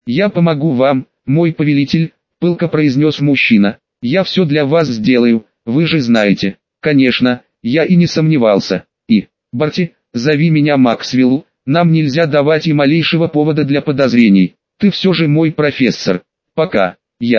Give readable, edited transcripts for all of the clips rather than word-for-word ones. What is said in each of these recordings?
«Я помогу вам, мой повелитель», — пылко произнес мужчина. «Я все для вас сделаю, вы же знаете». «Конечно, я и не сомневался. И, Барти, зови меня Максвелл, нам нельзя давать и малейшего повода для подозрений. Ты все же мой профессор. Пока.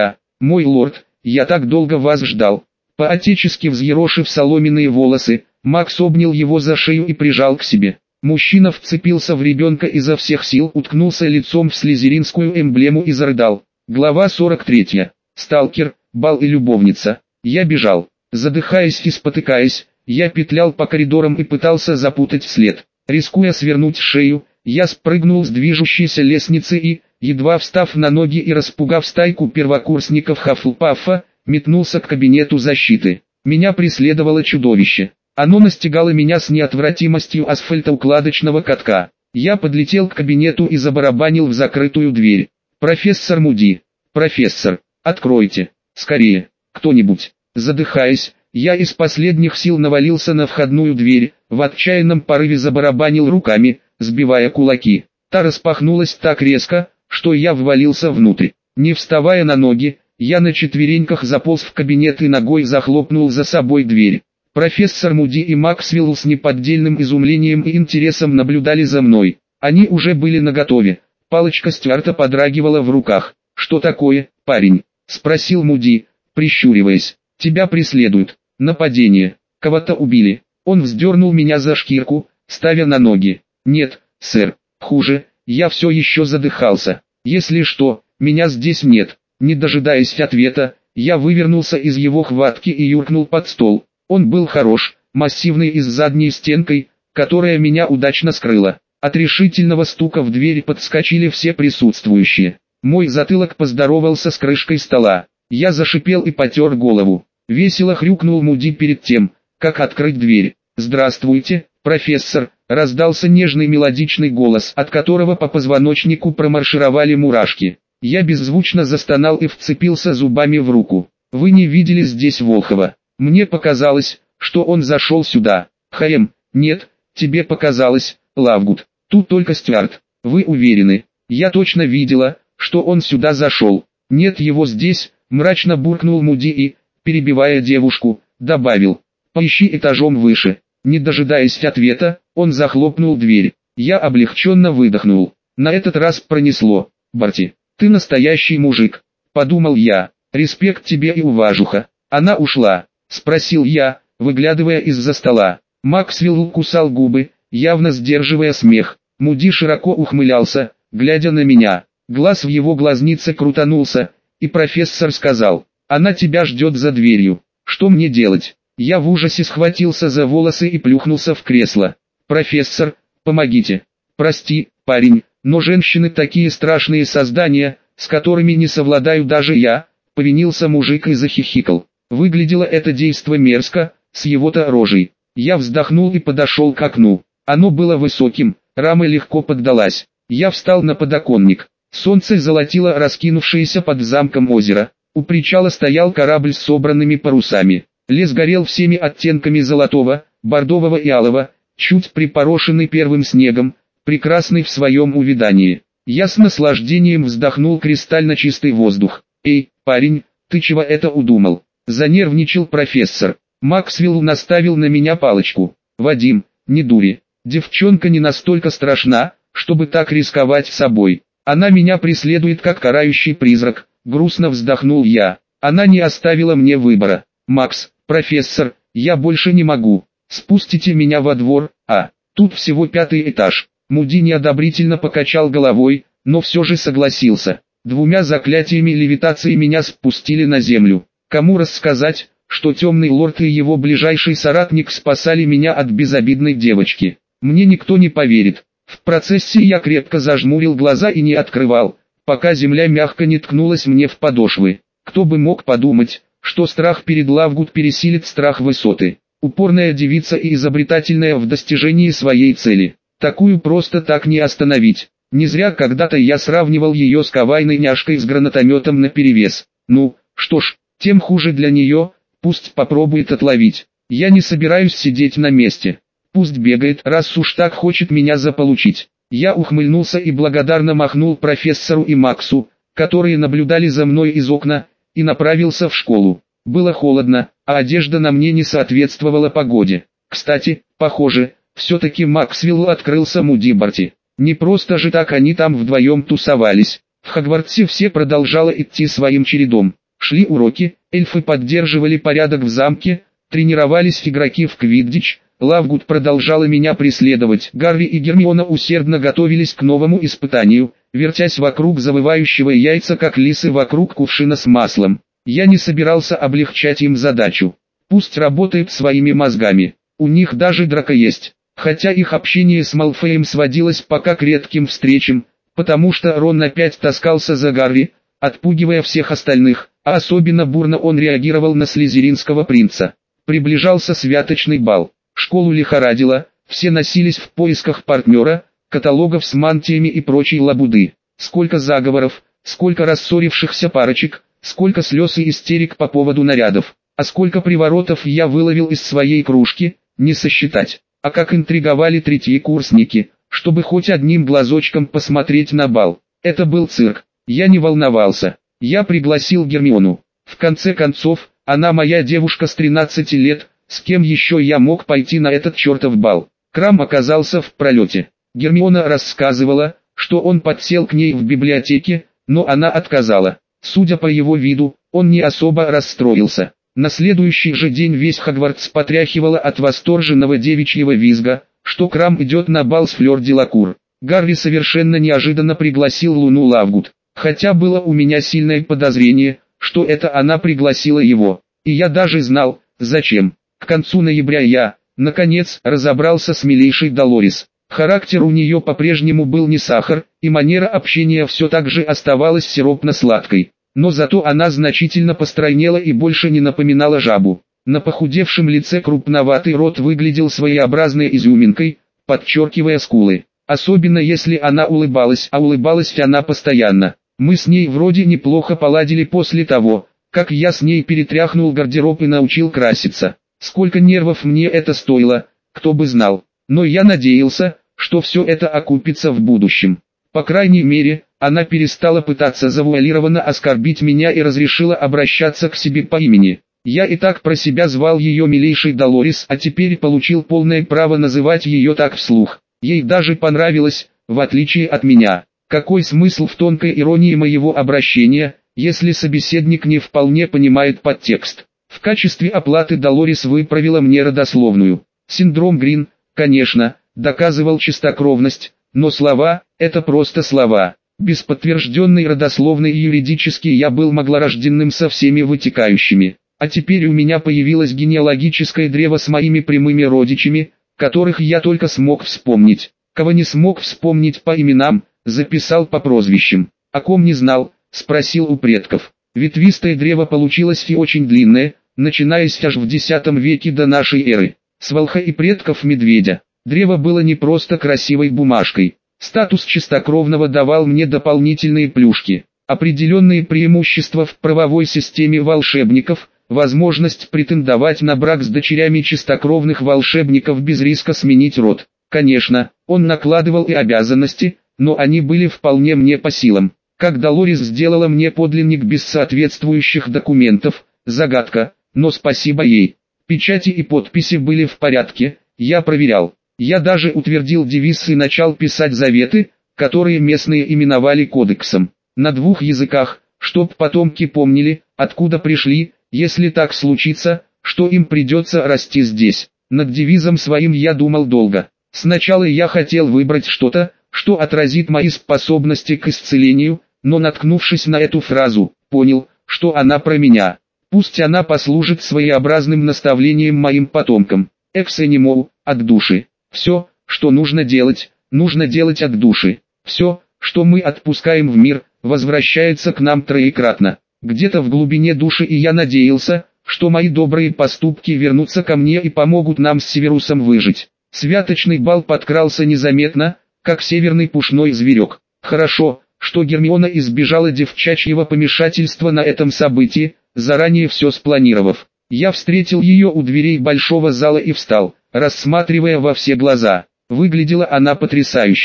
Мой лорд, я так долго вас ждал». По-отечески взъерошив соломенные волосы, Макс обнял его за шею и прижал к себе. Мужчина вцепился в ребенка изо всех сил, уткнулся лицом в слизеринскую эмблему и зарыдал. Глава 43. Сталкер, бал и любовница. Я бежал. Задыхаясь и спотыкаясь, я петлял по коридорам и пытался запутать след. Рискуя свернуть шею, я спрыгнул с движущейся лестницы и, едва встав на ноги и распугав стайку первокурсников Хаффлпаффа, метнулся к кабинету защиты. Меня преследовало чудовище. Оно настигало меня с неотвратимостью асфальтоукладочного катка. Я подлетел к кабинету и забарабанил в закрытую дверь. «Профессор Муди! Профессор! Откройте! Скорее! Кто-нибудь!» Задыхаясь, я из последних сил навалился на входную дверь, в отчаянном порыве забарабанил руками, сбивая кулаки. Та распахнулась так резко, что я ввалился внутрь. Не вставая на ноги, я на четвереньках заполз в кабинет и ногой захлопнул за собой дверь. Профессор Муди и Максвелл с неподдельным изумлением и интересом наблюдали за мной. Они уже были наготове. Палочка Стюарта подрагивала в руках. «Что такое, парень?» — спросил Муди, прищуриваясь. «Тебя преследуют. Нападение. Кого-то убили». Он вздернул меня за шкирку, ставя на ноги. «Нет, сэр. Хуже, я все еще задыхался. Если что, меня здесь нет». Не дожидаясь ответа, я вывернулся из его хватки и юркнул под стол. Он был хорош, массивный и с задней стенкой, которая меня удачно скрыла. От решительного стука в дверь подскочили все присутствующие. Мой затылок поздоровался с крышкой стола. Я зашипел и потер голову. Весело хрюкнул Муди перед тем, как открыть дверь. «Здравствуйте, профессор», — раздался нежный мелодичный голос, от которого по позвоночнику промаршировали мурашки. Я беззвучно застонал и вцепился зубами в руку. «Вы не видели здесь Волхова?» «Мне показалось, что он зашел сюда». «Нет, тебе показалось, Лавгуд. Тут только Стюарт». «Вы уверены?» «Я точно видела, что он сюда зашел». «Нет его здесь», — мрачно буркнул Муди и, перебивая девушку, добавил. «Поищи этажом выше». Не дожидаясь ответа, он захлопнул дверь. Я облегченно выдохнул. На этот раз пронесло. «Барти, ты настоящий мужик», — подумал я. «Респект тебе и уважуха». «Она ушла?» — спросил я, выглядывая из-за стола. Максвелл кусал губы, явно сдерживая смех. Муди широко ухмылялся, глядя на меня. Глаз в его глазнице крутанулся, и профессор сказал: «Она тебя ждет за дверью. Что мне делать?» Я в ужасе схватился за волосы и плюхнулся в кресло. «Профессор, помогите». «Прости, парень, но женщины такие страшные создания, с которыми не совладаю даже я», — повинился мужик и захихикал. Выглядело это действо мерзко, с его-то рожей. Я вздохнул и подошел к окну. Оно было высоким, рама легко поддалась. Я встал на подоконник. Солнце золотило раскинувшееся под замком озеро. У причала стоял корабль с собранными парусами. Лес горел всеми оттенками золотого, бордового и алого, чуть припорошенный первым снегом, прекрасный в своем увядании. Я с наслаждением вздохнул кристально чистый воздух. «Эй, парень, ты чего это удумал?» — занервничал профессор. Максвелл наставил на меня палочку. «Вадим, не дури. Девчонка не настолько страшна, чтобы так рисковать собой. Она меня преследует как карающий призрак», — грустно вздохнул я. «Она не оставила мне выбора. Макс, профессор, я больше не могу. Спустите меня во двор, тут всего 5-й этаж». Муди неодобрительно покачал головой, но все же согласился. 2 заклятиями левитации меня спустили на землю. Кому рассказать, что темный лорд и его ближайший соратник спасали меня от безобидной девочки? Мне никто не поверит. В процессе я крепко зажмурил глаза и не открывал, пока земля мягко не ткнулась мне в подошвы. Кто бы мог подумать, что страх перед Лавгуд пересилит страх высоты. Упорная девица и изобретательная в достижении своей цели. Такую просто так не остановить. Не зря когда-то я сравнивал ее с кавайной няшкой с гранатометом наперевес. Ну, что ж, тем хуже для нее, пусть попробует отловить. Я не собираюсь сидеть на месте. Пусть бегает, раз уж так хочет меня заполучить. Я ухмыльнулся и благодарно махнул профессору и Максу, которые наблюдали за мной из окна, и направился в школу. Было холодно, а одежда на мне не соответствовала погоде. Кстати, похоже, все-таки Максвеллу открылся Муди Барти. Не просто же так они там вдвоем тусовались. В Хогвартсе все продолжало идти своим чередом. Шли уроки, эльфы поддерживали порядок в замке, тренировались игроки в квиддич, Лавгуд продолжала меня преследовать. Гарри и Гермиона усердно готовились к новому испытанию, вертясь вокруг завывающего яйца как лисы вокруг кувшина с маслом. Я не собирался облегчать им задачу. Пусть работают своими мозгами. У них даже драка есть. Хотя их общение с Малфоем сводилось пока к редким встречам, потому что Рон опять таскался за Гарри, отпугивая всех остальных, а особенно бурно он реагировал на слизеринского принца. Приближался святочный бал. Школу лихорадило, все носились в поисках партнера, каталогов с мантиями и прочей лабуды. Сколько заговоров, сколько рассорившихся парочек, сколько слез и истерик по поводу нарядов, а сколько приворотов я выловил из своей кружки, не сосчитать. А как интриговали третьекурсники, чтобы хоть одним глазочком посмотреть на бал. Это был цирк. Я не волновался. Я пригласил Гермиону. В конце концов, она моя девушка с 13 лет, с кем еще я мог пойти на этот чертов бал. Крам оказался в пролете. Гермиона рассказывала, что он подсел к ней в библиотеке, но она отказала. Судя по его виду, он не особо расстроился. На следующий же день весь Хогвартс потряхивало от восторженного девичьего визга, что Крам идет на бал с Флёр де Лакур. Гарри совершенно неожиданно пригласил Луну Лавгуд, хотя было у меня сильное подозрение, что это она пригласила его, и я даже знал, зачем. К концу ноября я, наконец, разобрался с милейшей Долорес. Характер у нее по-прежнему был не сахар, и манера общения все так же оставалась сиропно-сладкой. Но зато она значительно постройнела и больше не напоминала жабу. На похудевшем лице крупноватый рот выглядел своеобразной изюминкой, подчеркивая скулы. Особенно если она улыбалась, а улыбалась она постоянно. Мы с ней вроде неплохо поладили после того, как я с ней перетряхнул гардероб и научил краситься. Сколько нервов мне это стоило, кто бы знал. Но я надеялся, что все это окупится в будущем. По крайней мере, она перестала пытаться завуалированно оскорбить меня и разрешила обращаться к себе по имени. Я и так про себя звал ее милейшей Долорес, а теперь получил полное право называть ее так вслух. Ей даже понравилось, в отличие от меня. Какой смысл в тонкой иронии моего обращения, если собеседник не вполне понимает подтекст? В качестве оплаты Долорес выправила мне родословную. Синдром Грин, конечно, доказывал чистокровность, но слова – это просто слова. Без подтвержденной родословной юридически я был маглорожденным со всеми вытекающими. А теперь у меня появилось генеалогическое древо с моими прямыми родичами, которых я только смог вспомнить. Кого не смог вспомнить по именам, записал по прозвищам. О ком не знал, спросил у предков. Ветвистое древо получилось и очень длинное, начинаясь аж в X веке до нашей эры. С волха и предков медведя. Древо было не просто красивой бумажкой. Статус чистокровного давал мне дополнительные плюшки. Определенные преимущества в правовой системе волшебников, возможность претендовать на брак с дочерями чистокровных волшебников без риска сменить род. Конечно, он накладывал и обязанности, но они были вполне мне по силам. Как Долорес сделала мне подлинник без соответствующих документов, загадка, но спасибо ей. Печати и подписи были в порядке, я проверял. Я даже утвердил девиз и начал писать заветы, которые местные именовали кодексом. На 2 языках, чтоб потомки помнили, откуда пришли, если так случится, что им придется расти здесь. Над девизом своим я думал долго. Сначала я хотел выбрать что-то, что отразит мои способности к исцелению, но наткнувшись на эту фразу, понял, что она про меня. Пусть она послужит своеобразным наставлением моим потомкам. Экс анимол, от души. Все, что нужно делать от души. Все, что мы отпускаем в мир, возвращается к нам троекратно. Где-то в глубине души и я надеялся, что мои добрые поступки вернутся ко мне и помогут нам с Северусом выжить. Святочный бал подкрался незаметно, как северный пушной зверек. Хорошо, что Гермиона избежала девчачьего помешательства на этом событии, заранее все спланировав. Я встретил ее у дверей большого зала и встал, рассматривая во все глаза. Выглядела она потрясающе.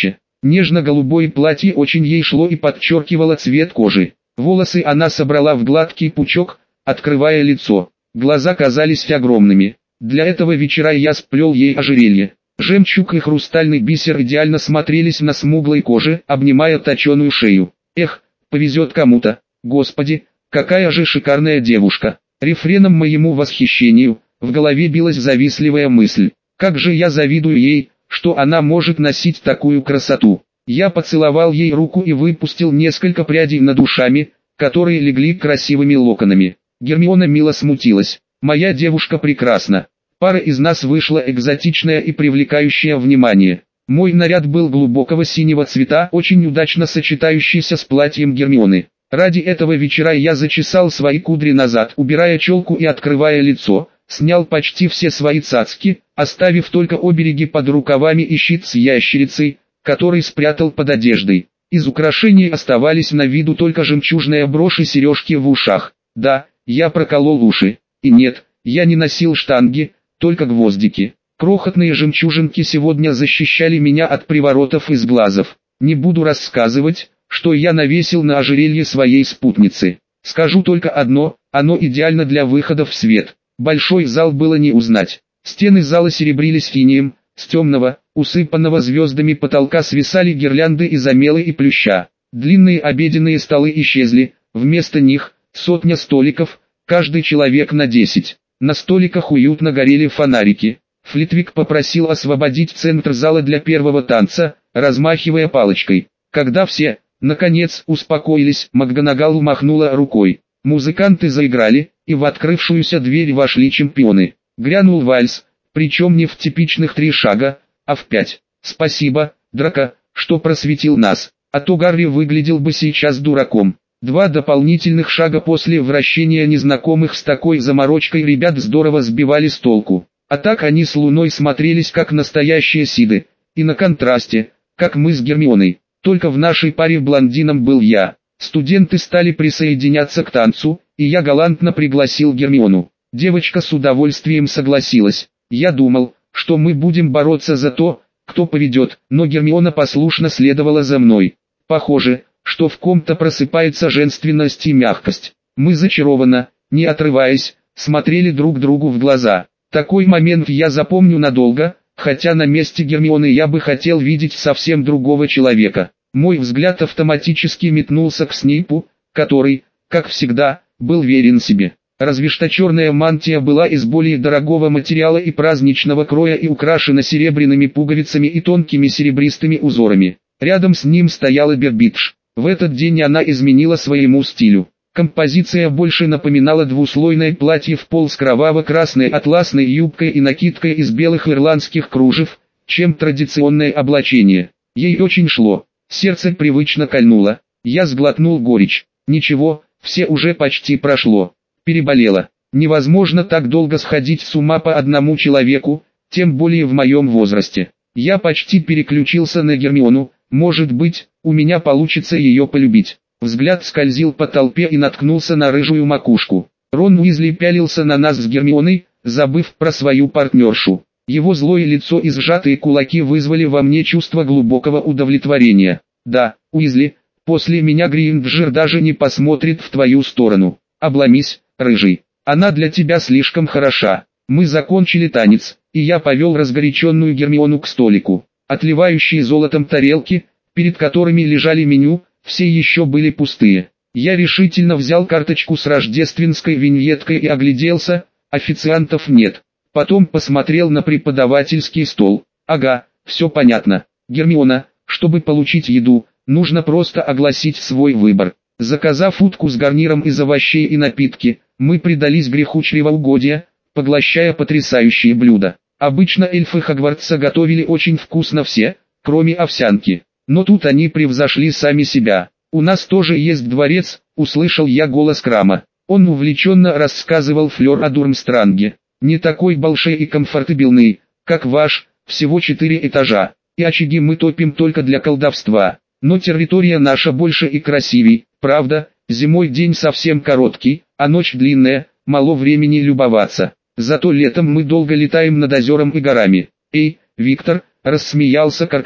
Нежно-голубое платье очень ей шло и подчеркивало цвет кожи. Волосы она собрала в гладкий пучок, открывая лицо. Глаза казались огромными. Для этого вечера я сплел ей ожерелье. Жемчуг и хрустальный бисер идеально смотрелись на смуглой коже, обнимая точеную шею. Эх, повезет кому-то. Господи, какая же шикарная девушка. Рефреном моему восхищению, в голове билась завистливая мысль. Как же я завидую ей, что она может носить такую красоту. Я поцеловал ей руку и выпустил несколько прядей над ушами, которые легли красивыми локонами. Гермиона мило смутилась. Моя девушка прекрасна. Пара из нас вышла экзотичная и привлекающая внимание. Мой наряд был глубокого синего цвета, очень удачно сочетающийся с платьем Гермионы. Ради этого вечера я зачесал свои кудри назад, убирая челку и открывая лицо, снял почти все свои цацки, оставив только обереги под рукавами и щит с ящерицей, который спрятал под одеждой. Из украшений оставались на виду только жемчужная брошь и сережки в ушах. Да, я проколол уши. И нет, я не носил штанги, только гвоздики. Крохотные жемчужинки сегодня защищали меня от приворотов из глазов. Не буду рассказывать, что я навесил на ожерелье своей спутницы. Скажу только одно, оно идеально для выхода в свет. Большой зал было не узнать. Стены зала серебрились инеем, с темного, усыпанного звездами потолка свисали гирлянды из омела и плюща. Длинные обеденные столы исчезли, вместо них сотня столиков, каждый человек на 10. На столиках уютно горели фонарики. Флитвик попросил освободить центр зала для первого танца, размахивая палочкой. Когда все, наконец, успокоились, МакГонагал махнула рукой. Музыканты заиграли, и в открывшуюся дверь вошли чемпионы. Грянул вальс, причем не в типичных 3 шага, а в 5. Спасибо, Драко, что просветил нас, а то Гарри выглядел бы сейчас дураком. 2 дополнительных шага после вращения незнакомых с такой заморочкой ребят здорово сбивали с толку. А так они с Луной смотрелись как настоящие сиды, и на контрасте, как мы с Гермионой. Только в нашей паре блондином был я. Студенты стали присоединяться к танцу, и я галантно пригласил Гермиону. Девочка с удовольствием согласилась. Я думал, что мы будем бороться за то, кто поведет, но Гермиона послушно следовала за мной. Похоже, что в ком-то просыпается женственность и мягкость. Мы зачарованно, не отрываясь, смотрели друг другу в глаза. Такой момент я запомню надолго, хотя на месте Гермионы я бы хотел видеть совсем другого человека. Мой взгляд автоматически метнулся к Снейпу, который, как всегда, был верен себе. Разве что черная мантия была из более дорогого материала и праздничного кроя и украшена серебряными пуговицами и тонкими серебристыми узорами. Рядом с ним стояла Бербидж. В этот день она изменила своему стилю. Композиция больше напоминала двуслойное платье в пол с кроваво-красной атласной юбкой и накидкой из белых ирландских кружев, чем традиционное облачение. Ей очень шло. Сердце привычно кольнуло. Я сглотнул горечь. Ничего, все уже почти прошло. Переболела. Невозможно так долго сходить с ума по одному человеку, тем более в моем возрасте. Я почти переключился на Гермиону, может быть, у меня получится ее полюбить. Взгляд скользил по толпе и наткнулся на рыжую макушку. Рон Уизли пялился на нас с Гермионой, забыв про свою партнершу. Его злое лицо и сжатые кулаки вызвали во мне чувство глубокого удовлетворения. Да, Уизли, после меня Гринджер даже не посмотрит в твою сторону. Обломись, рыжий. Она для тебя слишком хороша. Мы закончили танец, и я повел разгоряченную Гермиону к столику. Отливающие золотом тарелки, перед которыми лежали меню, все еще были пустые. Я решительно взял карточку с рождественской виньеткой и огляделся, официантов нет. Потом посмотрел на преподавательский стол. Ага, все понятно. Гермиона, чтобы получить еду, нужно просто огласить свой выбор. Заказав утку с гарниром из овощей и напитки, мы предались греху чревоугодия, поглощая потрясающие блюда. Обычно эльфы Хогвартса готовили очень вкусно все, кроме овсянки. Но тут они превзошли сами себя. «У нас тоже есть дворец», — услышал я голос Крама. Он увлеченно рассказывал Флёр о Дурмстранге. «Не такой большой и комфортабельный, как ваш, всего 4 этажа. И очаги мы топим только для колдовства. Но территория наша больше и красивей, правда, зимой день совсем короткий, а ночь длинная, мало времени любоваться. Зато летом мы долго летаем над озером и горами». «Эй, Виктор», — рассмеялся Каркаров,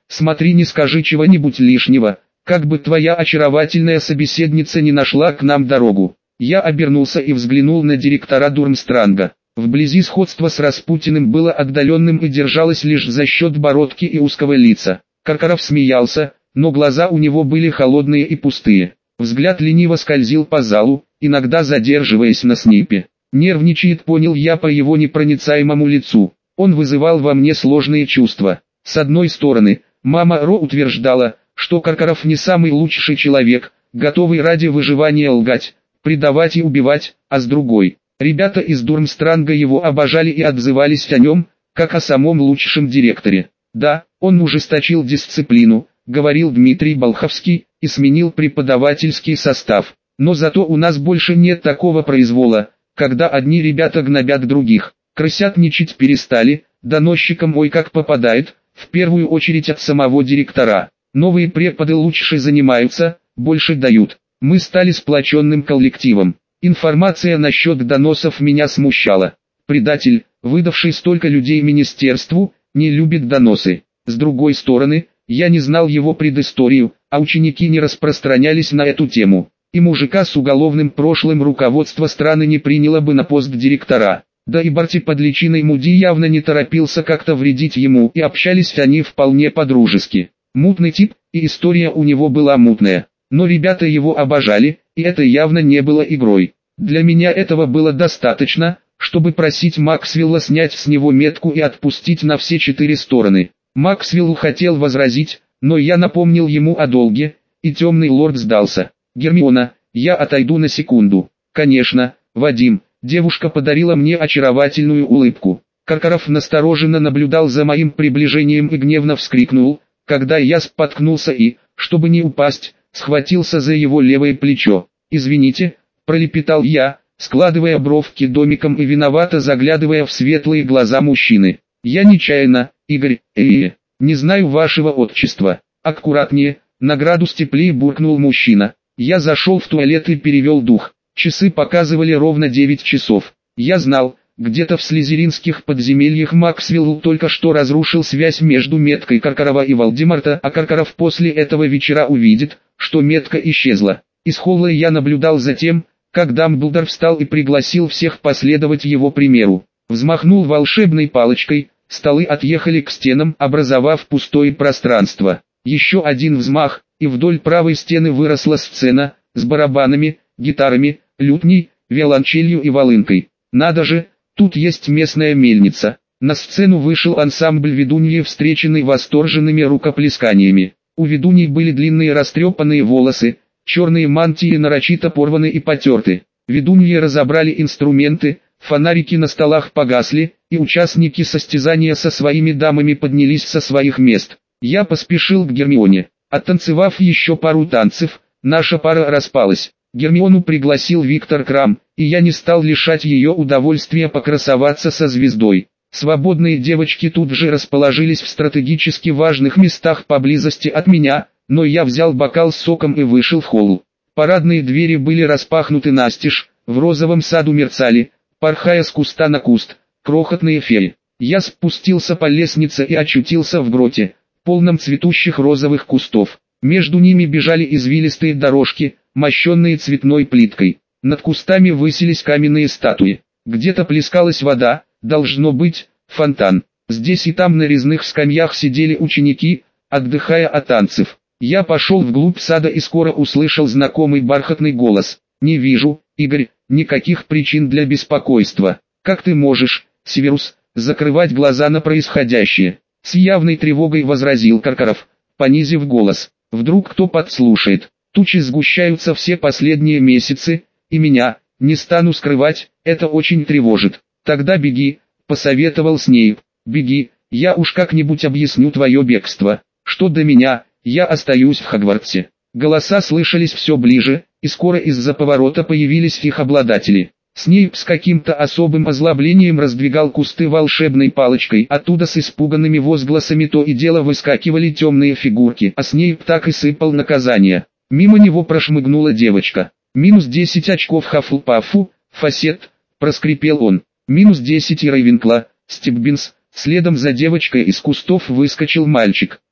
Смотри, не скажи чего-нибудь лишнего, как бы твоя очаровательная собеседница не нашла к нам дорогу. Я обернулся и взглянул на директора Дурмстранга. Вблизи сходство с Распутиным было отдаленным и держалось лишь за счет бородки и узкого лица. Каркаров смеялся, но глаза у него были холодные и пустые. Взгляд лениво скользил по залу, иногда задерживаясь на Снейпе. Нервничает, понял я по его непроницаемому лицу. Он вызывал во мне сложные чувства. С одной стороны, мама Ро утверждала, что Каркаров не самый лучший человек, готовый ради выживания лгать, предавать и убивать, а с другой, ребята из Дурмстранга его обожали и отзывались о нем, как о самом лучшем директоре. Да, он ужесточил дисциплину, говорил Дмитрий Болховский, и сменил преподавательский состав. Но зато у нас больше нет такого произвола, когда одни ребята гнобят других. Крысятничать перестали, доносчикам ой как попадает, в первую очередь от самого директора. Новые преподы лучше занимаются, больше дают. Мы стали сплоченным коллективом. Информация насчет доносов меня смущала. Предатель, выдавший столько людей министерству, не любит доносы. С другой стороны, я не знал его предысторию, а ученики не распространялись на эту тему. И мужика с уголовным прошлым руководство страны не приняло бы на пост директора. Да и Барти под личиной Муди явно не торопился как-то вредить ему, и общались они вполне по-дружески. Мутный тип, и история у него была мутная. Но ребята его обожали, и это явно не было игрой. Для меня этого было достаточно, чтобы просить Максвелла снять с него метку и отпустить на все 4 стороны. Максвелл хотел возразить, но я напомнил ему о долге, и темный лорд сдался. «Гермиона, я отойду на секунду». «Конечно, Вадим». Девушка подарила мне очаровательную улыбку. Каркаров настороженно наблюдал за моим приближением и гневно вскрикнул, когда я споткнулся и, чтобы не упасть, схватился за его левое плечо. «Извините», — пролепетал я, складывая бровки домиком и виновато заглядывая в светлые глаза мужчины. «Я нечаянно, Игорь, не знаю вашего отчества». «Аккуратнее», — на градус теплее буркнул мужчина. Я зашел в туалет и перевел дух. Часы показывали ровно 9 часов. Я знал, где-то в слизеринских подземельях Максвелл только что разрушил связь между меткой Каркарова и Вальдемарта, а Каркаров после этого вечера увидит, что метка исчезла. Из холла я наблюдал за тем, как Дамблдор встал и пригласил всех последовать его примеру. Взмахнул волшебной палочкой, столы отъехали к стенам, образовав пустое пространство. Еще один взмах, и вдоль правой стены выросла сцена, с барабанами, гитарами, лютней, виолончелью и волынкой. Надо же, тут есть местная мельница. На сцену вышел ансамбль ведуньи, встреченный восторженными рукоплесканиями. У ведуньи были длинные растрепанные волосы, черные мантии нарочито порваны и потерты. Ведуньи разобрали инструменты, фонарики на столах погасли, и участники состязания со своими дамами поднялись со своих мест. Я поспешил к Гермионе. Оттанцевав еще пару танцев, наша пара распалась. Гермиону пригласил Виктор Крам, и я не стал лишать ее удовольствия покрасоваться со звездой. Свободные девочки тут же расположились в стратегически важных местах поблизости от меня, но я взял бокал с соком и вышел в холл. Парадные двери были распахнуты настежь, в розовом саду мерцали, порхая с куста на куст, крохотные феи. Я спустился по лестнице и очутился в гроте, полном цветущих розовых кустов. Между ними бежали извилистые дорожки, мощенные цветной плиткой. Над кустами высились каменные статуи. Где-то плескалась вода, должно быть, фонтан. Здесь и там на резных скамьях сидели ученики, отдыхая от танцев. Я пошел вглубь сада и скоро услышал знакомый бархатный голос. «Не вижу, Игорь, никаких причин для беспокойства. Как ты можешь, Северус, закрывать глаза на происходящее?» С явной тревогой возразил Каркаров, понизив голос. «Вдруг кто подслушает? Тучи сгущаются все последние месяцы, и меня, не стану скрывать, это очень тревожит. Тогда беги», — посоветовал Снейп. «Беги, я уж как-нибудь объясню твое бегство. Что до меня, я остаюсь в Хогвартсе». Голоса слышались все ближе, и скоро из-за поворота появились их обладатели. Снейп с каким-то особым озлоблением раздвигал кусты волшебной палочкой, оттуда с испуганными возгласами то и дело выскакивали темные фигурки, а Снейп так и сыпал наказания. Мимо него прошмыгнула девочка. «Минус 10 очков Хаффлпафу, Фасет», — проскрипел он. «Минус 10 и Рейвенкла, Стиббинс». Следом за девочкой из кустов выскочил мальчик.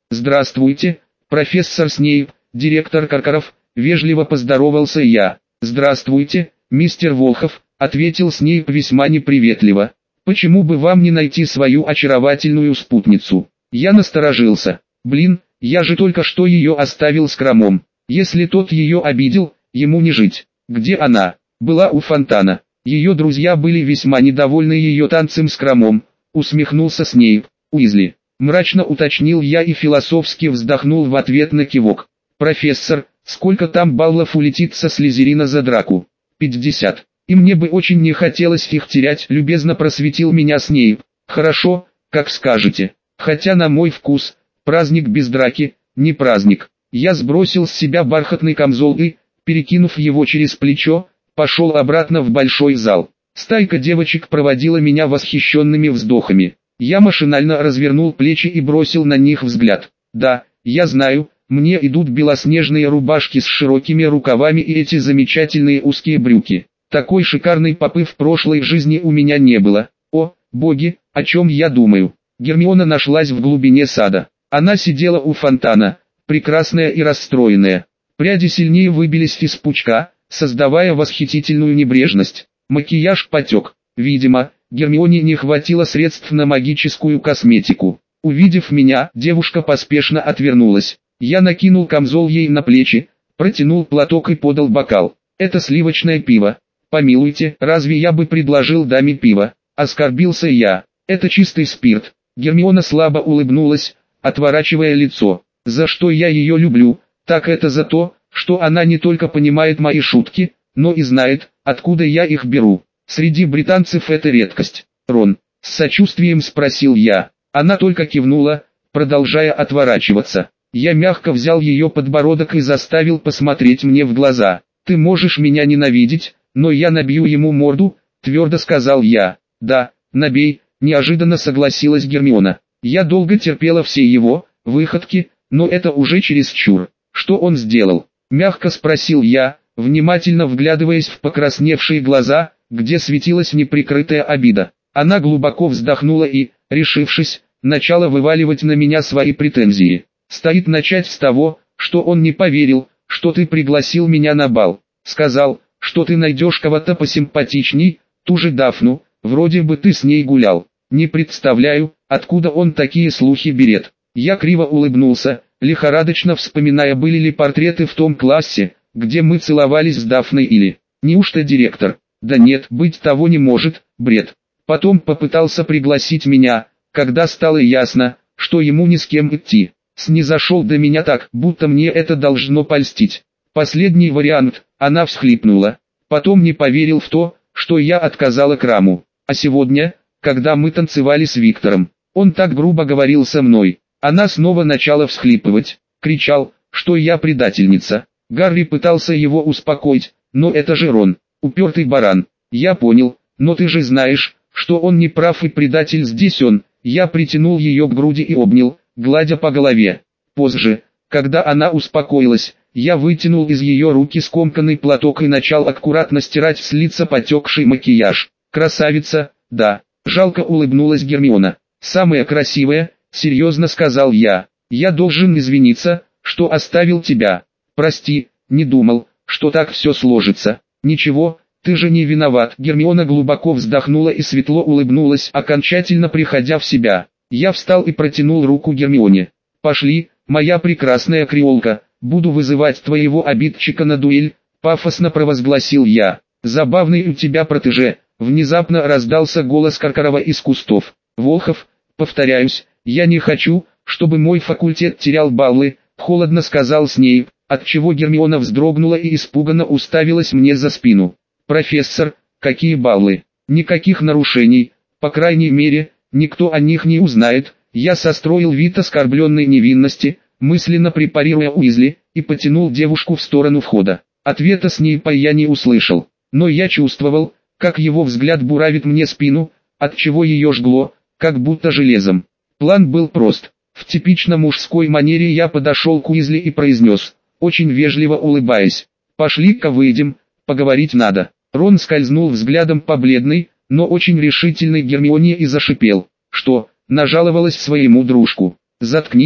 «Здравствуйте, профессор Снейп, директор Каркаров», — вежливо поздоровался я. «Здравствуйте, мистер Волхов», — ответил Снейп весьма неприветливо. «Почему бы вам не найти свою очаровательную спутницу?» Я насторожился. «Блин, я же только что ее оставил с Крамом. Если тот ее обидел, ему не жить». «Где она?» «Была у фонтана. Ее друзья были весьма недовольны ее танцем с Крамом», — усмехнулся Снейп. «Уизли», — мрачно уточнил я и философски вздохнул в ответ на кивок. «Профессор, сколько там баллов улетит со Слизерина за драку?» 50. «И мне бы очень не хотелось их терять», — любезно просветил меня Снейп. «Хорошо, как скажете. Хотя на мой вкус, праздник без драки, не праздник». Я сбросил с себя бархатный камзол и, перекинув его через плечо, пошел обратно в большой зал. Стайка девочек проводила меня восхищенными вздохами. Я машинально развернул плечи и бросил на них взгляд. Да, я знаю, мне идут белоснежные рубашки с широкими рукавами и эти замечательные узкие брюки. Такой шикарной попы в прошлой жизни у меня не было. О, боги, о чем я думаю? Гермиона нашлась в глубине сада. Она сидела у фонтана, прекрасная и расстроенная. Пряди сильнее выбились из пучка, создавая восхитительную небрежность. Макияж потек. Видимо, Гермионе не хватило средств на магическую косметику. Увидев меня, девушка поспешно отвернулась. Я накинул камзол ей на плечи, протянул платок и подал бокал. «Это сливочное пиво. Помилуйте, разве я бы предложил даме пиво?» Оскорбился я. «Это чистый спирт». Гермиона слабо улыбнулась, отворачивая лицо. «За что я ее люблю, так это за то, что она не только понимает мои шутки, но и знает, откуда я их беру. Среди британцев это редкость». «Рон?» — с сочувствием спросил я. Она только кивнула, продолжая отворачиваться. Я мягко взял ее подбородок и заставил посмотреть мне в глаза. «Ты можешь меня ненавидеть, но я набью ему морду», — твердо сказал я. «Да, набей», — неожиданно согласилась Гермиона. Я долго терпела все его выходки, но это уже чересчур. «Что он сделал?» — мягко спросил я, внимательно вглядываясь в покрасневшие глаза, где светилась неприкрытая обида. Она глубоко вздохнула и, решившись, начала вываливать на меня свои претензии. «Стоит начать с того, что он не поверил, что ты пригласил меня на бал. Сказал, что ты найдешь кого-то посимпатичней, ту же Дафну, вроде бы ты с ней гулял. Не представляю, откуда он такие слухи берет». Я криво улыбнулся, лихорадочно вспоминая, были ли портреты в том классе, где мы целовались с Дафной или... Неужто директор? Да нет, быть того не может, бред. Потом попытался пригласить меня, когда стало ясно, что ему ни с кем идти. Снизошел до меня так, будто мне это должно польстить. Последний вариант, она всхлипнула. Потом не поверил в то, что я отказала Краму. А сегодня, когда мы танцевали с Виктором, он так грубо говорил со мной. Она снова начала всхлипывать, кричал, что я предательница. Гарри пытался его успокоить, но это же Рон, упертый баран. Я понял, но ты же знаешь, что он не прав и предатель здесь он. Я притянул ее к груди и обнял, гладя по голове. Позже, когда она успокоилась, я вытянул из ее руки скомканный платок и начал аккуратно стирать с лица потекший макияж. «Красавица, да», — жалко улыбнулась Гермиона. «Самая красивая», — серьезно сказал я. «Я должен извиниться, что оставил тебя. Прости, не думал, что так все сложится». «Ничего, ты же не виноват». Гермиона глубоко вздохнула и светло улыбнулась, окончательно приходя в себя. Я встал и протянул руку Гермионе. «Пошли, моя прекрасная креолка, буду вызывать твоего обидчика на дуэль», — пафосно провозгласил я. «Забавный у тебя протеже», — внезапно раздался голос Каркарова из кустов. «Волхов, повторяюсь, я не хочу, чтобы мой факультет терял баллы», — холодно сказал Снейп, отчего Гермиона вздрогнула и испуганно уставилась мне за спину. «Профессор, какие баллы? Никаких нарушений, по крайней мере, никто о них не узнает». Я состроил вид оскорбленной невинности, мысленно препарируя Уизли, и потянул девушку в сторону входа. Ответа Снейпа я не услышал, но я чувствовал, как его взгляд буравит мне спину, отчего ее жгло, как будто железом. План был прост. В типично мужской манере я подошел к Уизли и произнес, очень вежливо улыбаясь: «Пошли-ка выйдем, поговорить надо». Рон скользнул взглядом по бледной, но очень решительной Гермионе и зашипел, что нажаловалась своему дружку. «Заткнись,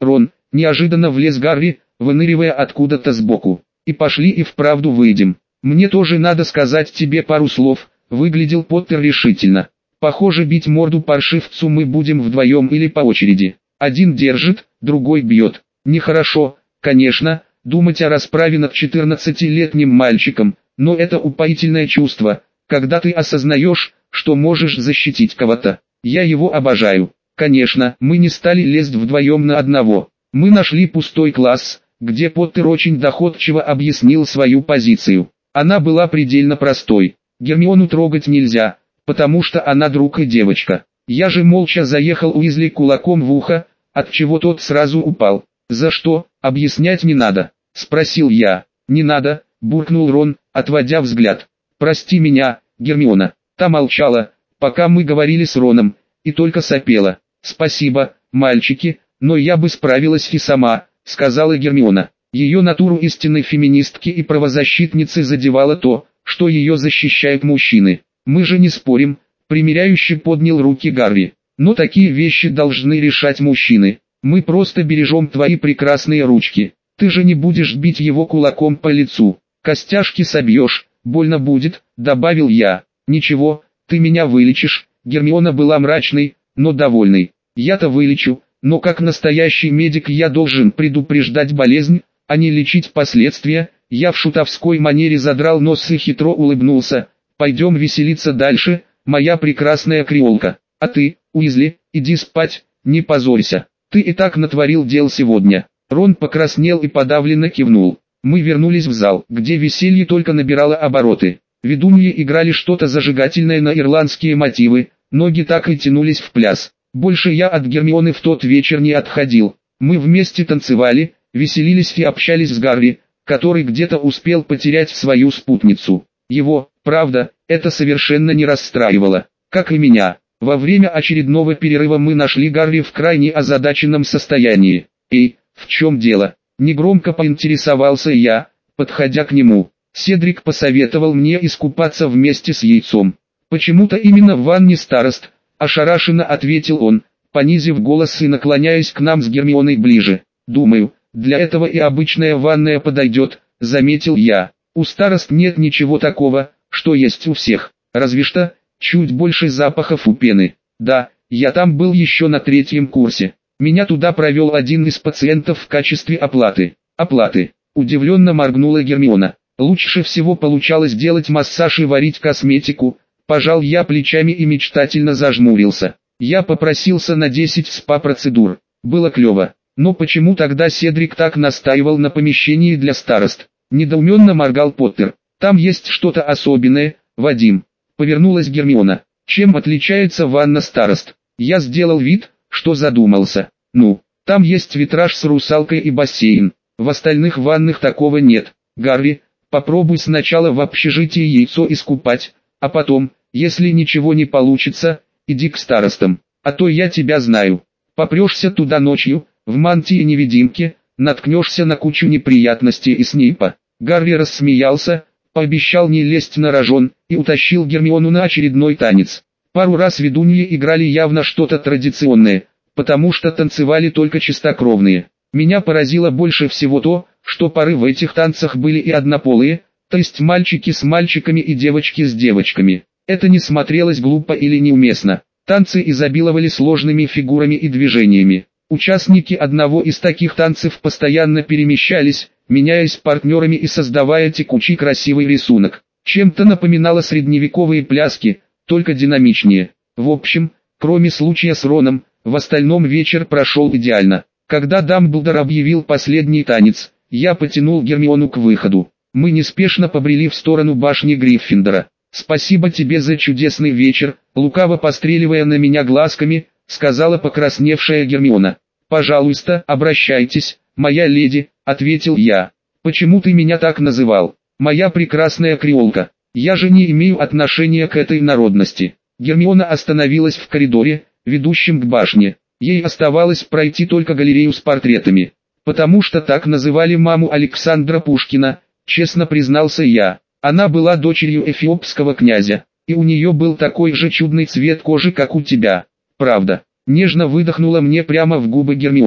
Рон, неожиданно влез Гарри, выныривая откуда-то сбоку. И пошли и вправду выйдем. Мне тоже надо сказать тебе пару слов, выглядел Поттер решительно. Похоже, бить морду паршивцу мы будем вдвоем или по очереди. Один держит, другой бьет. Нехорошо, конечно, думать о расправе над 14-летним мальчиком, но это упоительное чувство, когда ты осознаешь, что можешь защитить кого-то. Я его обожаю. Конечно, мы не стали лезть вдвоем на одного. Мы нашли пустой класс, где Поттер очень доходчиво объяснил свою позицию. Она была предельно простой. Гермиону трогать нельзя, потому что она друг и девочка. Я же молча заехал Уизли кулаком в ухо, отчего тот сразу упал. «За что, объяснять не надо?» – спросил я. «Не надо», – буркнул Рон, отводя взгляд. «Прости меня, Гермиона». Та молчала, пока мы говорили с Роном, и только сопела. «Спасибо, мальчики, но я бы справилась и сама», – сказала Гермиона. Ее натуру истинной феминистки и правозащитницы задевало то, что ее защищают мужчины. «Мы же не спорим», – примиряюще поднял руки Гарри. «Но такие вещи должны решать мужчины. Мы просто бережем твои прекрасные ручки. Ты же не будешь бить его кулаком по лицу. Костяшки собьешь, больно будет», – добавил я. «Ничего, ты меня вылечишь». Гермиона была мрачной, но довольной. «Я-то вылечу, но как настоящий медик я должен предупреждать болезнь, а не лечить последствия». Я в шутовской манере задрал нос и хитро улыбнулся. «Пойдем веселиться дальше, моя прекрасная креолка. А ты, Уизли, иди спать, не позорься. Ты и так натворил дел сегодня». Рон покраснел и подавленно кивнул. Мы вернулись в зал, где веселье только набирало обороты. Ведуньи играли что-то зажигательное на ирландские мотивы, ноги так и тянулись в пляс. Больше я от Гермионы в тот вечер не отходил. Мы вместе танцевали, веселились и общались с Гарри, который где-то успел потерять свою спутницу. Его, правда, это совершенно не расстраивало, как и меня. Во время очередного перерыва мы нашли Гарри в крайне озадаченном состоянии. «Эй, в чем дело?» – негромко поинтересовался я, подходя к нему. Седрик посоветовал мне искупаться вместе с яйцом. «Почему-то именно в ванне старост», – ошарашенно ответил он, понизив голос и наклоняясь к нам с Гермионой ближе. «Думаю, для этого и обычная ванная подойдет», – заметил я. «У старост нет ничего такого, что есть у всех, разве что чуть больше запахов у пены. Да, я там был еще на 3-м курсе. Меня туда провел один из пациентов в качестве оплаты». «Оплаты?» – удивленно моргнула Гермиона. «Лучше всего получалось делать массаж и варить косметику». Пожал я плечами и мечтательно зажмурился. Я попросился на 10 СПА-процедур. Было клево. Но почему тогда Седрик так настаивал на помещении для старост? Недоуменно моргал Поттер. «Там есть что-то особенное, Вадим». Повернулась Гермиона. «Чем отличается ванна старост?» Я сделал вид, что задумался. «Ну, там есть витраж с русалкой и бассейн. В остальных ваннах такого нет. Гарри, попробуй сначала в общежитии яйцо искупать, а потом, если ничего не получится, иди к старостам. А то я тебя знаю. Попрешься туда ночью, в мантии-невидимке, наткнешься на кучу неприятностей и Снейпа». Гарри рассмеялся, пообещал не лезть на рожон, и утащил Гермиону на очередной танец. Пару раз ведуньи играли явно что-то традиционное, потому что танцевали только чистокровные. Меня поразило больше всего то, что пары в этих танцах были и однополые, то есть мальчики с мальчиками и девочки с девочками. Это не смотрелось глупо или неуместно. Танцы изобиловали сложными фигурами и движениями. Участники одного из таких танцев постоянно перемещались, меняясь партнерами и создавая текучий красивый рисунок. Чем-то напоминало средневековые пляски, только динамичнее. В общем, кроме случая с Роном, в остальном вечер прошел идеально. Когда Дамблдор объявил последний танец, я потянул Гермиону к выходу. Мы неспешно побрели в сторону башни Гриффиндора. «Спасибо тебе за чудесный вечер», лукаво постреливая на меня глазками, сказала покрасневшая Гермиона. «Пожалуйста, обращайтесь, моя леди», ответил я. «Почему ты меня так называл? Моя прекрасная креолка. Я же не имею отношения к этой народности». Гермиона остановилась в коридоре, ведущем к башне. Ей оставалось пройти только галерею с портретами. «Потому что так называли маму Александра Пушкина», честно признался я. «Она была дочерью эфиопского князя, и у нее был такой же чудный цвет кожи, как у тебя». «Правда», нежно выдохнула мне прямо в губы Гермиона.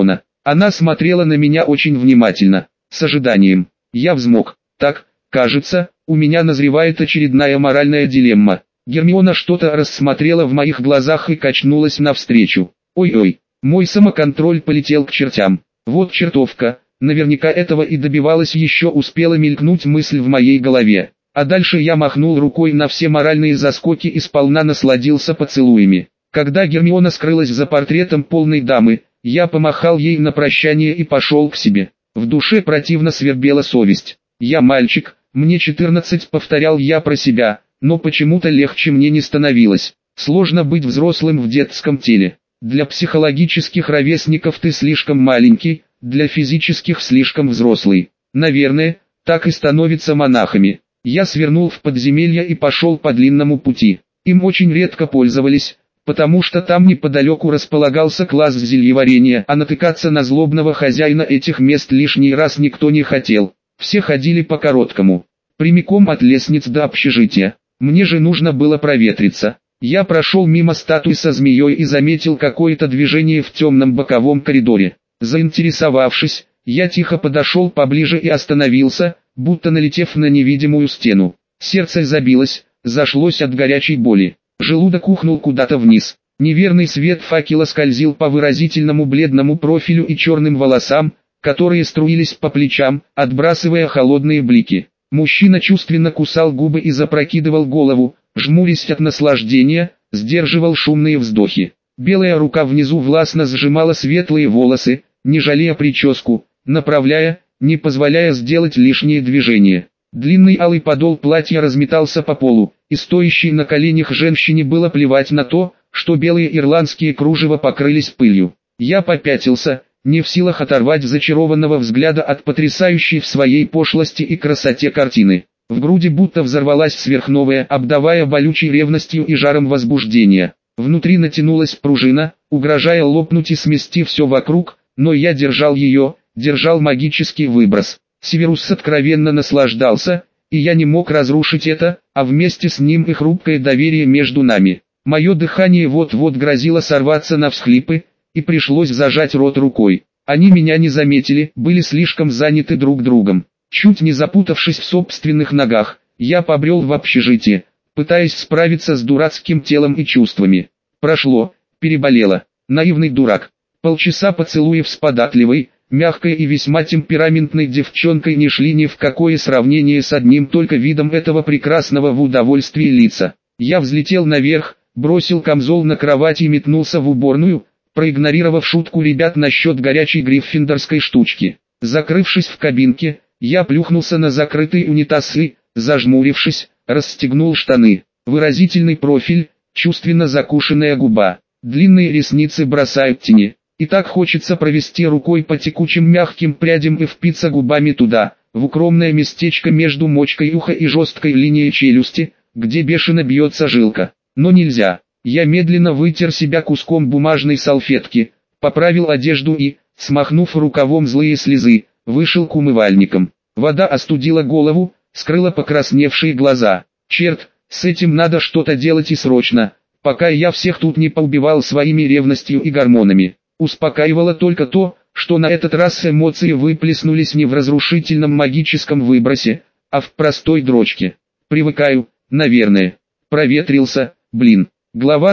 Она смотрела на меня очень внимательно, с ожиданием. Я взмок. Так, кажется, у меня назревает очередная моральная дилемма. Гермиона что-то рассмотрела в моих глазах и качнулась навстречу. Ой-ой, мой самоконтроль полетел к чертям. Вот чертовка, наверняка этого и добивалась, еще успела мелькнуть мысль в моей голове. А дальше я махнул рукой на все моральные заскоки и сполна насладился поцелуями. Когда Гермиона скрылась за портретом полной дамы, я помахал ей на прощание и пошел к себе. В душе противно свербела совесть. Я мальчик, мне 14, повторял я про себя, но почему-то легче мне не становилось. Сложно быть взрослым в детском теле. Для психологических ровесников ты слишком маленький, для физических слишком взрослый. Наверное, так и становятся монахами. Я свернул в подземелье и пошел по длинному пути. Им очень редко пользовались, потому что там неподалеку располагался класс зельеварения, а натыкаться на злобного хозяина этих мест лишний раз никто не хотел. Все ходили по короткому, прямиком от лестниц до общежития. Мне же нужно было проветриться. Я прошел мимо статуи со змеей и заметил какое-то движение в темном боковом коридоре. Заинтересовавшись, я тихо подошел поближе и остановился, будто налетев на невидимую стену. Сердце забилось, зашлось от горячей боли. Желудок ухнул куда-то вниз. Неверный свет факела скользил по выразительному бледному профилю и черным волосам, которые струились по плечам, отбрасывая холодные блики. Мужчина чувственно кусал губы и запрокидывал голову, жмурясь от наслаждения, сдерживал шумные вздохи. Белая рука внизу властно сжимала светлые волосы, не жалея прическу, направляя, не позволяя сделать лишние движения. Длинный алый подол платья разметался по полу, и стоящей на коленях женщине было плевать на то, что белые ирландские кружева покрылись пылью. Я попятился, не в силах оторвать зачарованного взгляда от потрясающей в своей пошлости и красоте картины. В груди будто взорвалась сверхновая, обдавая болючей ревностью и жаром возбуждения. Внутри натянулась пружина, угрожая лопнуть и смести все вокруг, но я держал ее, держал магический выброс. Северус откровенно наслаждался, и я не мог разрушить это, а вместе с ним и хрупкое доверие между нами. Мое дыхание вот-вот грозило сорваться на всхлипы, и пришлось зажать рот рукой. Они меня не заметили, были слишком заняты друг другом. Чуть не запутавшись в собственных ногах, я побрел в общежитие, пытаясь справиться с дурацким телом и чувствами. Прошло, переболело. Наивный дурак. Полчаса поцелуев с податливой, мягкой и весьма темпераментной девчонкой не шли ни в какое сравнение с одним только видом этого прекрасного в удовольствии лица. Я взлетел наверх, бросил камзол на кровать и метнулся в уборную, проигнорировав шутку ребят насчет горячей гриффиндорской штучки. Закрывшись в кабинке, я плюхнулся на закрытый унитаз и, зажмурившись, расстегнул штаны. Выразительный профиль, чувственно закушенная губа, длинные ресницы бросают тени. И так хочется провести рукой по текучим мягким прядям и впиться губами туда, в укромное местечко между мочкой уха и жесткой линией челюсти, где бешено бьется жилка. Но нельзя. Я медленно вытер себя куском бумажной салфетки, поправил одежду и, смахнув рукавом злые слезы, вышел к умывальникам. Вода остудила голову, скрыла покрасневшие глаза. Черт, с этим надо что-то делать и срочно, пока я всех тут не поубивал своими ревностью и гормонами. Успокаивало только то, что на этот раз эмоции выплеснулись не в разрушительном магическом выбросе, а в простой дрочке. Привыкаю, наверное. Проветрился, блин. Глава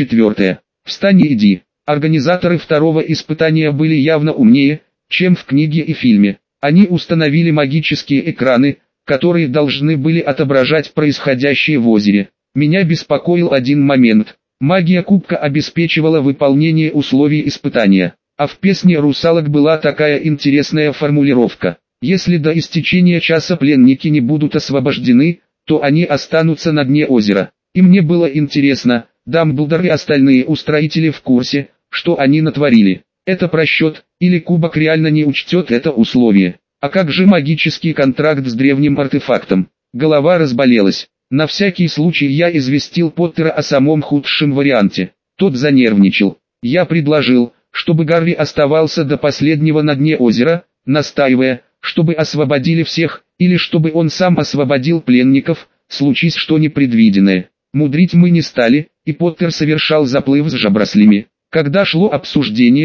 44. Встань и иди. Организаторы второго испытания были явно умнее, чем в книге и фильме. Они установили магические экраны, которые должны были отображать происходящее в озере. Меня беспокоил один момент. Магия кубка обеспечивала выполнение условий испытания, а в песне русалок была такая интересная формулировка. Если до истечения часа пленники не будут освобождены, то они останутся на дне озера. И мне было интересно, Дамблдор и остальные устроители в курсе, что они натворили. Это просчет, или кубок реально не учтет это условие. А как же магический контракт с древним артефактом? Голова разболелась. На всякий случай я известил Поттера о самом худшем варианте. Тот занервничал. Я предложил, чтобы Гарри оставался до последнего на дне озера, настаивая, чтобы освободили всех, или чтобы он сам освободил пленников, случись что непредвиденное. Мудрить мы не стали, и Поттер совершал заплыв с жабраслями. Когда шло обсуждение,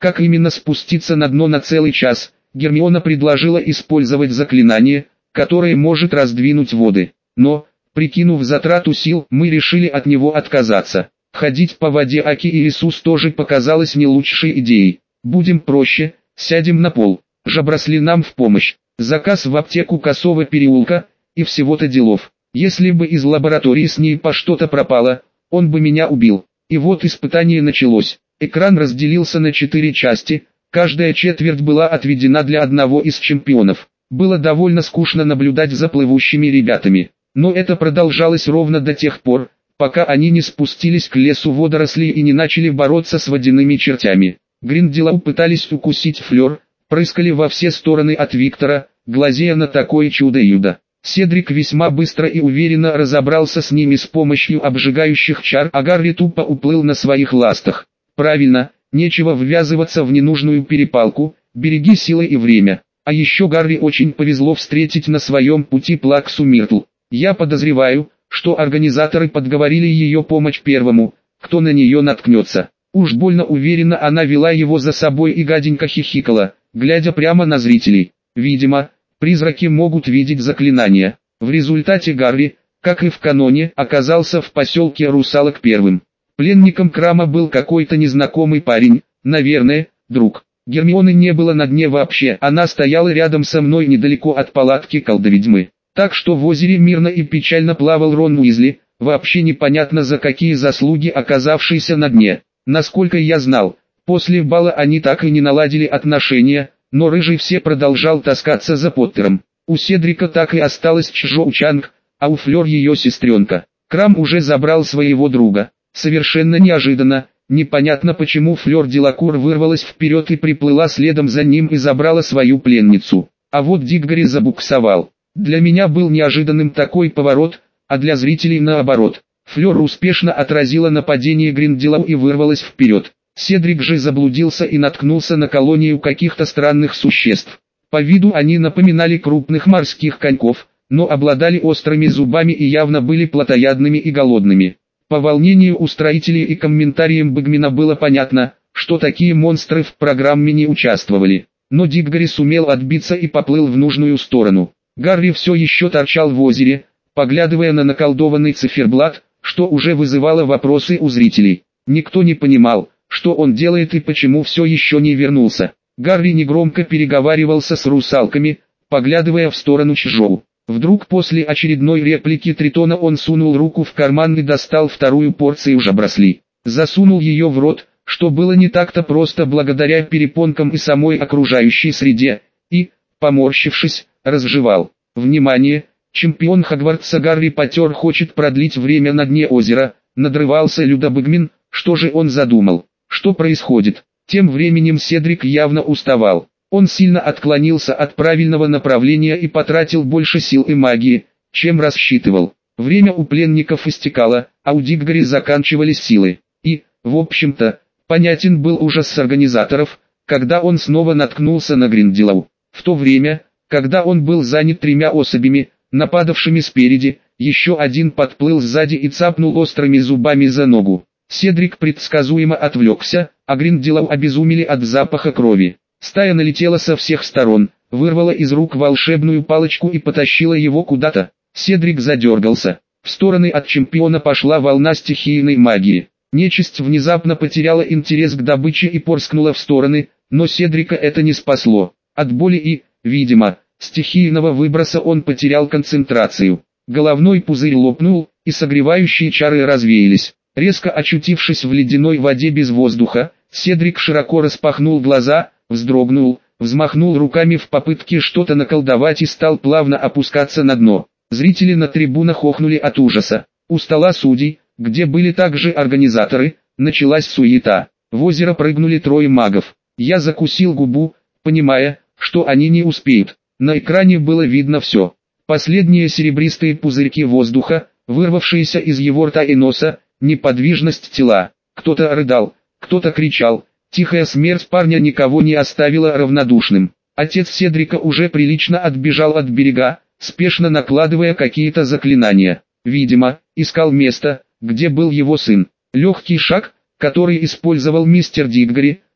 Как именно спуститься на дно на целый час, Гермиона предложила использовать заклинание, которое может раздвинуть воды. Но, прикинув затрату сил, мы решили от него отказаться. Ходить по воде Аки и Иисус тоже показалось не лучшей идеей. Будем проще, сядем на пол. Жабросли нам в помощь. Заказ в аптеку Косого переулка, и всего-то делов. Если бы из лаборатории с ней по что-то пропало, он бы меня убил. И вот испытание началось. Экран разделился на 4 части, каждая четверть была отведена для одного из чемпионов. Было довольно скучно наблюдать за плывущими ребятами. Но это продолжалось ровно до тех пор, пока они не спустились к лесу водорослей и не начали бороться с водяными чертями. Гринделоу пытались укусить Флёр, прыскали во все стороны от Виктора, глазея на такое чудо-юдо. Седрик весьма быстро и уверенно разобрался с ними с помощью обжигающих чар, а Гарри тупо уплыл на своих ластах. Правильно, нечего ввязываться в ненужную перепалку, береги силы и время. А еще Гарри очень повезло встретить на своем пути Плаксу Миртл. Я подозреваю, что организаторы подговорили ее помочь первому, кто на нее наткнется. Уж больно уверенно она вела его за собой и гаденько хихикала, глядя прямо на зрителей. Видимо, призраки могут видеть заклинания. В результате Гарри, как и в каноне, оказался в поселке Русалок первым. Пленником Крама был какой-то незнакомый парень, наверное, друг. Гермионы не было на дне вообще, она стояла рядом со мной недалеко от палатки колдоведьмы. Так что в озере мирно и печально плавал Рон Уизли, вообще непонятно за какие заслуги оказавшийся на дне. Насколько я знал, после бала они так и не наладили отношения, но Рыжий все продолжал таскаться за Поттером. У Седрика так и осталась Чжоу Чанг, а у Флёр ее сестренка. Крам уже забрал своего друга. Совершенно неожиданно, непонятно почему Флёр Делакур вырвалась вперед и приплыла следом за ним и забрала свою пленницу. А вот Диггори забуксовал. Для меня был неожиданным такой поворот, а для зрителей наоборот. Флёр успешно отразила нападение Гринделоу и вырвалась вперед. Седрик же заблудился и наткнулся на колонию каких-то странных существ. По виду они напоминали крупных морских коньков, но обладали острыми зубами и явно были плотоядными и голодными. По волнению устроителей и комментариям Бэгмина было понятно, что такие монстры в программе не участвовали. Но Диггори сумел отбиться и поплыл в нужную сторону. Гарри все еще торчал в озере, поглядывая на наколдованный циферблат, что уже вызывало вопросы у зрителей. Никто не понимал, что он делает и почему все еще не вернулся. Гарри негромко переговаривался с русалками, поглядывая в сторону Чжоу. Вдруг после очередной реплики Тритона он сунул руку в карман и достал вторую порцию жабросли. Засунул ее в рот, что было не так-то просто благодаря перепонкам и самой окружающей среде, и, поморщившись, разжевал. Внимание! Чемпион Хогвартса Гарри Поттер хочет продлить время на дне озера, надрывался Люда Бэгмин. Что же он задумал? Что происходит? Тем временем Седрик явно уставал. Он сильно отклонился от правильного направления и потратил больше сил и магии, чем рассчитывал. Время у пленников истекало, а у Диггори заканчивались силы. И, в общем-то, понятен был ужас организаторов, когда он снова наткнулся на Гринделоу. В то время, когда он был занят 3 особями, нападавшими спереди, еще один подплыл сзади и цапнул острыми зубами за ногу. Седрик предсказуемо отвлекся, а Гринделоу обезумели от запаха крови. Стая налетела со всех сторон, вырвала из рук волшебную палочку и потащила его куда-то. Седрик задергался. В стороны от чемпиона пошла волна стихийной магии. Нечисть внезапно потеряла интерес к добыче и порскнула в стороны, но Седрика это не спасло. От боли и, видимо, стихийного выброса он потерял концентрацию. Головной пузырь лопнул, и согревающие чары развеялись. Резко очутившись в ледяной воде без воздуха, Седрик широко распахнул глаза, вздрогнул, взмахнул руками в попытке что-то наколдовать и стал плавно опускаться на дно. Зрители на трибунах охнули от ужаса. У стола судей, где были также организаторы, началась суета. В озеро прыгнули 3 магов. Я закусил губу, понимая, что они не успеют. На экране было видно все. Последние серебристые пузырьки воздуха, вырвавшиеся из его рта и носа, неподвижность тела. Кто-то рыдал, кто-то кричал. Тихая смерть парня никого не оставила равнодушным. Отец Седрика уже прилично отбежал от берега, спешно накладывая какие-то заклинания. Видимо, искал место, где был его сын. Легкий шаг, который использовал мистер Диггори,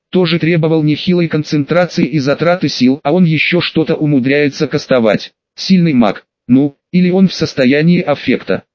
тоже требовал нехилой концентрации и затраты сил, а он еще что-то умудряется кастовать. Сильный маг. Ну, или он в состоянии аффекта.